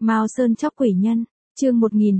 Mao Sơn chóc quỷ nhân, chương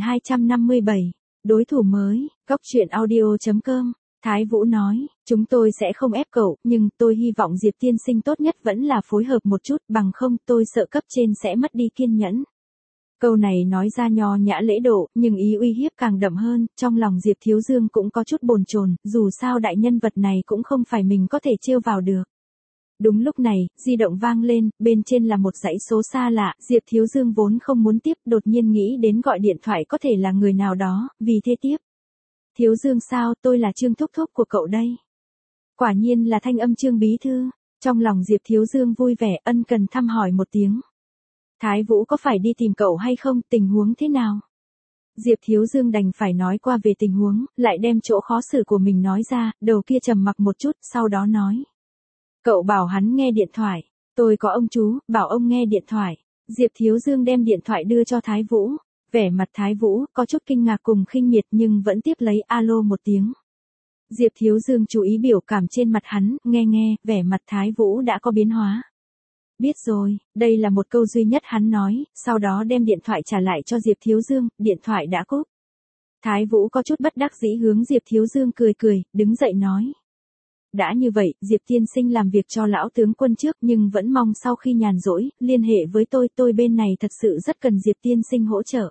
1257, đối thủ mới, Cóc truyện audio.com. Thái Vũ nói, chúng tôi sẽ không ép cậu, nhưng tôi hy vọng Diệp tiên sinh tốt nhất vẫn là phối hợp một chút, bằng không tôi sợ cấp trên sẽ mất đi kiên nhẫn. Câu này nói ra nho nhã lễ độ, nhưng ý uy hiếp càng đậm hơn, trong lòng Diệp Thiếu Dương cũng có chút bồn chồn, dù sao đại nhân vật này cũng không phải mình có thể trêu vào được. Đúng lúc này, di động vang lên, bên trên là một dãy số xa lạ, Diệp Thiếu Dương vốn không muốn tiếp, đột nhiên nghĩ đến gọi điện thoại có thể là người nào đó, vì thế tiếp. Thiếu Dương sao, tôi là Trương Thúc Thúc của cậu đây. Quả nhiên là thanh âm Trương Bí Thư, trong lòng Diệp Thiếu Dương vui vẻ ân cần thăm hỏi một tiếng. Thái Vũ có phải đi tìm cậu hay không, tình huống thế nào? Diệp Thiếu Dương đành phải nói qua về tình huống, lại đem chỗ khó xử của mình nói ra, đầu kia trầm mặc một chút, sau đó nói. Cậu bảo hắn nghe điện thoại, tôi có ông chú, bảo ông nghe điện thoại. Diệp Thiếu Dương đem điện thoại đưa cho Thái Vũ, vẻ mặt Thái Vũ có chút kinh ngạc cùng khinh miệt nhưng vẫn tiếp lấy alo một tiếng. Diệp Thiếu Dương chú ý biểu cảm trên mặt hắn, nghe, vẻ mặt Thái Vũ đã có biến hóa. Biết rồi, đây là một câu duy nhất hắn nói, sau đó đem điện thoại trả lại cho Diệp Thiếu Dương, điện thoại đã cúp. Thái Vũ có chút bất đắc dĩ hướng Diệp Thiếu Dương cười, đứng dậy nói. Đã như vậy, Diệp tiên sinh làm việc cho lão tướng quân trước nhưng vẫn mong sau khi nhàn rỗi, liên hệ với tôi bên này thật sự rất cần Diệp tiên sinh hỗ trợ.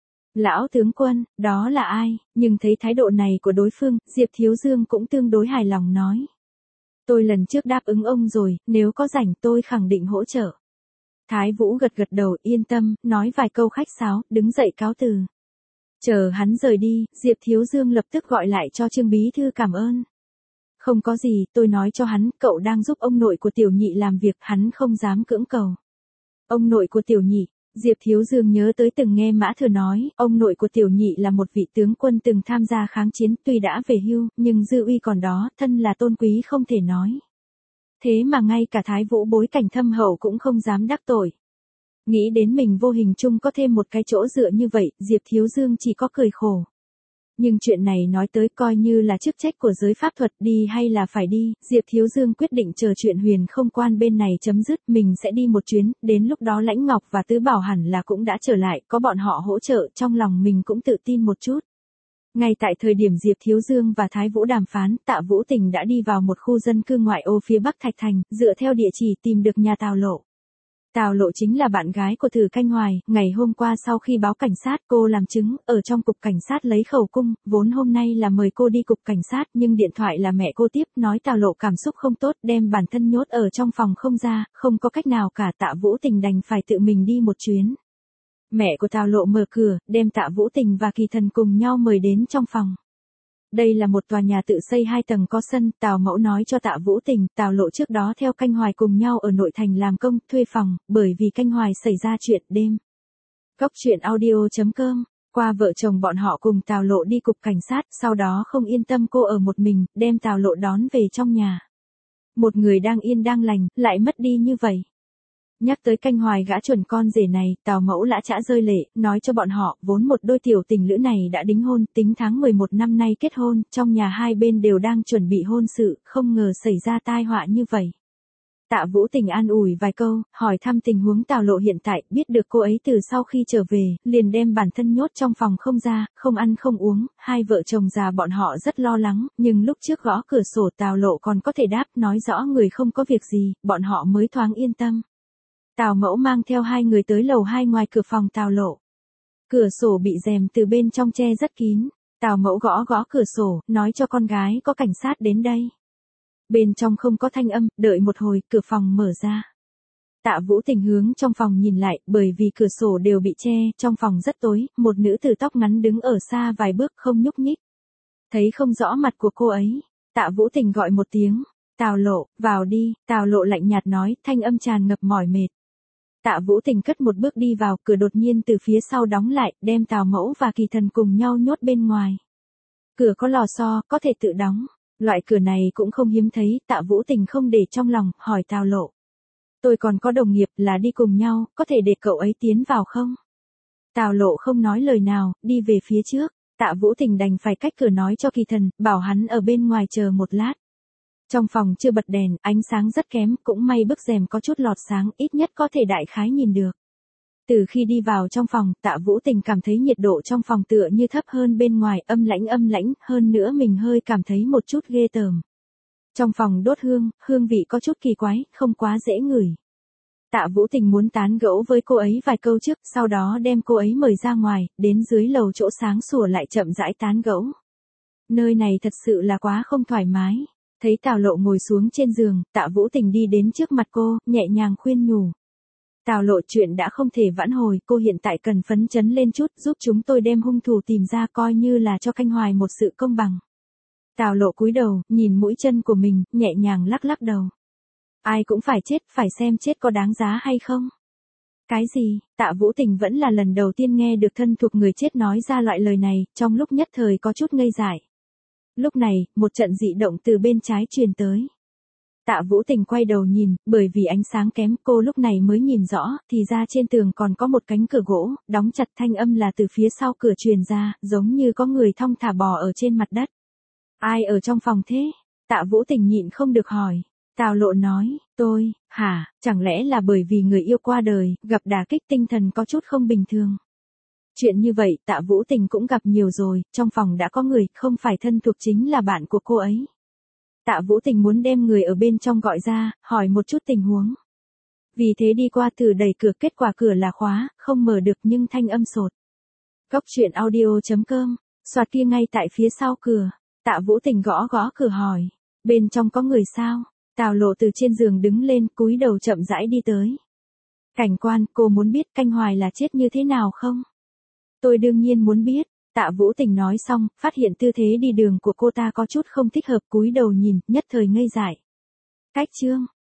Lão tướng quân, đó là ai, nhưng thấy thái độ này của đối phương, Diệp Thiếu Dương cũng tương đối hài lòng nói. Tôi lần trước đáp ứng ông rồi, nếu có rảnh tôi khẳng định hỗ trợ. Thái Vũ gật đầu yên tâm, nói vài câu khách sáo, đứng dậy cáo từ. Chờ hắn rời đi, Diệp Thiếu Dương lập tức gọi lại cho Trương Bí Thư cảm ơn. Không có gì, tôi nói cho hắn, cậu đang giúp ông nội của Tiểu Nhị làm việc, hắn không dám cưỡng cầu. Ông nội của Tiểu Nhị, Diệp Thiếu Dương nhớ tới từng nghe Mã Thừa nói, ông nội của Tiểu Nhị là một vị tướng quân từng tham gia kháng chiến, tuy đã về hưu, nhưng dư uy còn đó, thân là tôn quý không thể nói. Thế mà ngay cả Thái Vũ bối cảnh thâm hậu cũng không dám đắc tội. Nghĩ đến mình vô hình chung có thêm một cái chỗ dựa như vậy, Diệp Thiếu Dương chỉ có cười khổ. Nhưng chuyện này nói tới coi như là chức trách của giới pháp thuật, đi hay là phải đi, Diệp Thiếu Dương quyết định chờ chuyện Huyền Không Quan bên này chấm dứt, mình sẽ đi một chuyến, đến lúc đó Lãnh Ngọc và Tứ Bảo hẳn là cũng đã trở lại, có bọn họ hỗ trợ, trong lòng mình cũng tự tin một chút. Ngay tại thời điểm Diệp Thiếu Dương và Thái Vũ đàm phán, Tạ Vũ Tình đã đi vào một khu dân cư ngoại ô phía Bắc Thạch Thành, dựa theo địa chỉ tìm được nhà Tào Lộ. Tào Lộ chính là bạn gái của Từ Canh Hoài, ngày hôm qua sau khi báo cảnh sát cô làm chứng, ở trong cục cảnh sát lấy khẩu cung, vốn hôm nay là mời cô đi cục cảnh sát nhưng điện thoại là mẹ cô tiếp, nói Tào Lộ cảm xúc không tốt, đem bản thân nhốt ở trong phòng không ra, không có cách nào cả, Tạ Vũ Tình đành phải tự mình đi một chuyến. Mẹ của Tào Lộ mở cửa, đem Tạ Vũ Tình và Kỳ Thần cùng nhau mời đến trong phòng. Đây là một tòa nhà tự xây 2 tầng có sân, Tào Mẫu nói cho Tạ Vũ Tình, Tào Lộ trước đó theo Canh Hoài cùng nhau ở nội thành làm công, thuê phòng, bởi vì Canh Hoài xảy ra chuyện đêm. Cóc truyện audio.com, qua vợ chồng bọn họ cùng Tào Lộ đi cục cảnh sát, sau đó không yên tâm cô ở một mình, đem Tào Lộ đón về trong nhà. Một người đang yên đang lành, lại mất đi như vậy. Nhắc tới Canh Hoài gã chuẩn con rể này, Tào Mẫu lã chã rơi lệ, nói cho bọn họ, vốn một đôi tiểu tình lữ này đã đính hôn, tính tháng 11 năm nay kết hôn, trong nhà hai bên đều đang chuẩn bị hôn sự, không ngờ xảy ra tai họa như vậy. Tạ Vũ Tình an ủi vài câu, hỏi thăm tình huống Tào Lộ hiện tại, biết được cô ấy từ sau khi trở về, liền đem bản thân nhốt trong phòng không ra, không ăn không uống, hai vợ chồng già bọn họ rất lo lắng, nhưng lúc trước gõ cửa sổ Tào Lộ còn có thể đáp, nói rõ người không có việc gì, bọn họ mới thoáng yên tâm. Tào Mẫu mang theo hai người tới lầu 2 ngoài cửa phòng Tào Lộ. Cửa sổ bị rèm từ bên trong che rất kín. Tào Mẫu gõ cửa sổ, nói cho con gái có cảnh sát đến đây. Bên trong không có thanh âm, đợi một hồi, cửa phòng mở ra. Tạ Vũ Tình hướng trong phòng nhìn lại, bởi vì cửa sổ đều bị che, trong phòng rất tối, một nữ tử tóc ngắn đứng ở xa vài bước không nhúc nhích. Thấy không rõ mặt của cô ấy, Tạ Vũ Tình gọi một tiếng, Tào Lộ, vào đi, Tào Lộ lạnh nhạt nói, thanh âm tràn ngập mỏi mệt. Tạ Vũ Tình cất một bước đi vào, cửa đột nhiên từ phía sau đóng lại, đem Tào Mẫu và Kỳ Thần cùng nhau nhốt bên ngoài. Cửa có lò xo, có thể tự đóng. Loại cửa này cũng không hiếm thấy, Tạ Vũ Tình không để trong lòng, hỏi Tào Lộ. Tôi còn có đồng nghiệp là đi cùng nhau, có thể để cậu ấy tiến vào không? Tào Lộ không nói lời nào, đi về phía trước. Tạ Vũ Tình đành phải cách cửa nói cho Kỳ Thần, bảo hắn ở bên ngoài chờ một lát. Trong phòng chưa bật đèn, ánh sáng rất kém, cũng may bức rèm có chút lọt sáng, ít nhất có thể đại khái nhìn được. Từ khi đi vào trong phòng, Tạ Vũ Tình cảm thấy nhiệt độ trong phòng tựa như thấp hơn bên ngoài, âm lãnh, hơn nữa mình hơi cảm thấy một chút ghê tởm. Trong phòng đốt hương, hương vị có chút kỳ quái, không quá dễ ngửi. Tạ Vũ Tình muốn tán gẫu với cô ấy vài câu trước, sau đó đem cô ấy mời ra ngoài, đến dưới lầu chỗ sáng sủa lại chậm rãi tán gẫu. Nơi này thật sự là quá không thoải mái. Thấy Tào Lộ ngồi xuống trên giường, Tạ Vũ Tình đi đến trước mặt cô, nhẹ nhàng khuyên nhủ. Tào Lộ, chuyện đã không thể vãn hồi, cô hiện tại cần phấn chấn lên chút, giúp chúng tôi đem hung thủ tìm ra, coi như là cho Canh Hoài một sự công bằng. Tào Lộ cúi đầu, nhìn mũi chân của mình, nhẹ nhàng lắc lắc đầu. Ai cũng phải chết, phải xem chết có đáng giá hay không. Cái gì? Tạ Vũ Tình vẫn là lần đầu tiên nghe được thân thuộc người chết nói ra loại lời này, trong lúc nhất thời có chút ngây dại. Lúc này, một trận dị động từ bên trái truyền tới. Tạ Vũ Tình quay đầu nhìn, bởi vì ánh sáng kém cô lúc này mới nhìn rõ, thì ra trên tường còn có một cánh cửa gỗ, đóng chặt, thanh âm là từ phía sau cửa truyền ra, giống như có người thong thả bò ở trên mặt đất. Ai ở trong phòng thế? Tạ Vũ Tình nhịn không được hỏi. Tào Lộ nói, tôi, hả, chẳng lẽ là bởi vì người yêu qua đời, gặp đả kích tinh thần có chút không bình thường. Chuyện như vậy Tạ Vũ Tình cũng gặp nhiều rồi, trong phòng đã có người, không phải thân thuộc chính là bạn của cô ấy. Tạ Vũ Tình muốn đem người ở bên trong gọi ra, hỏi một chút tình huống. Vì thế đi qua từ đẩy cửa, kết quả cửa là khóa, không mở được nhưng thanh âm sột. Góc truyện audio.com, soạt kia ngay tại phía sau cửa. Tạ Vũ Tình gõ gõ cửa hỏi, bên trong có người sao? Tào Lộ từ trên giường đứng lên, cúi đầu chậm rãi đi tới. Cảnh quan, cô muốn biết Canh Hoài là chết như thế nào không? Tôi đương nhiên muốn biết. Tạ Vũ Tình nói xong, phát hiện tư thế đi đường của cô ta có chút không thích hợp, cúi đầu nhìn, nhất thời ngây dại. Cách chương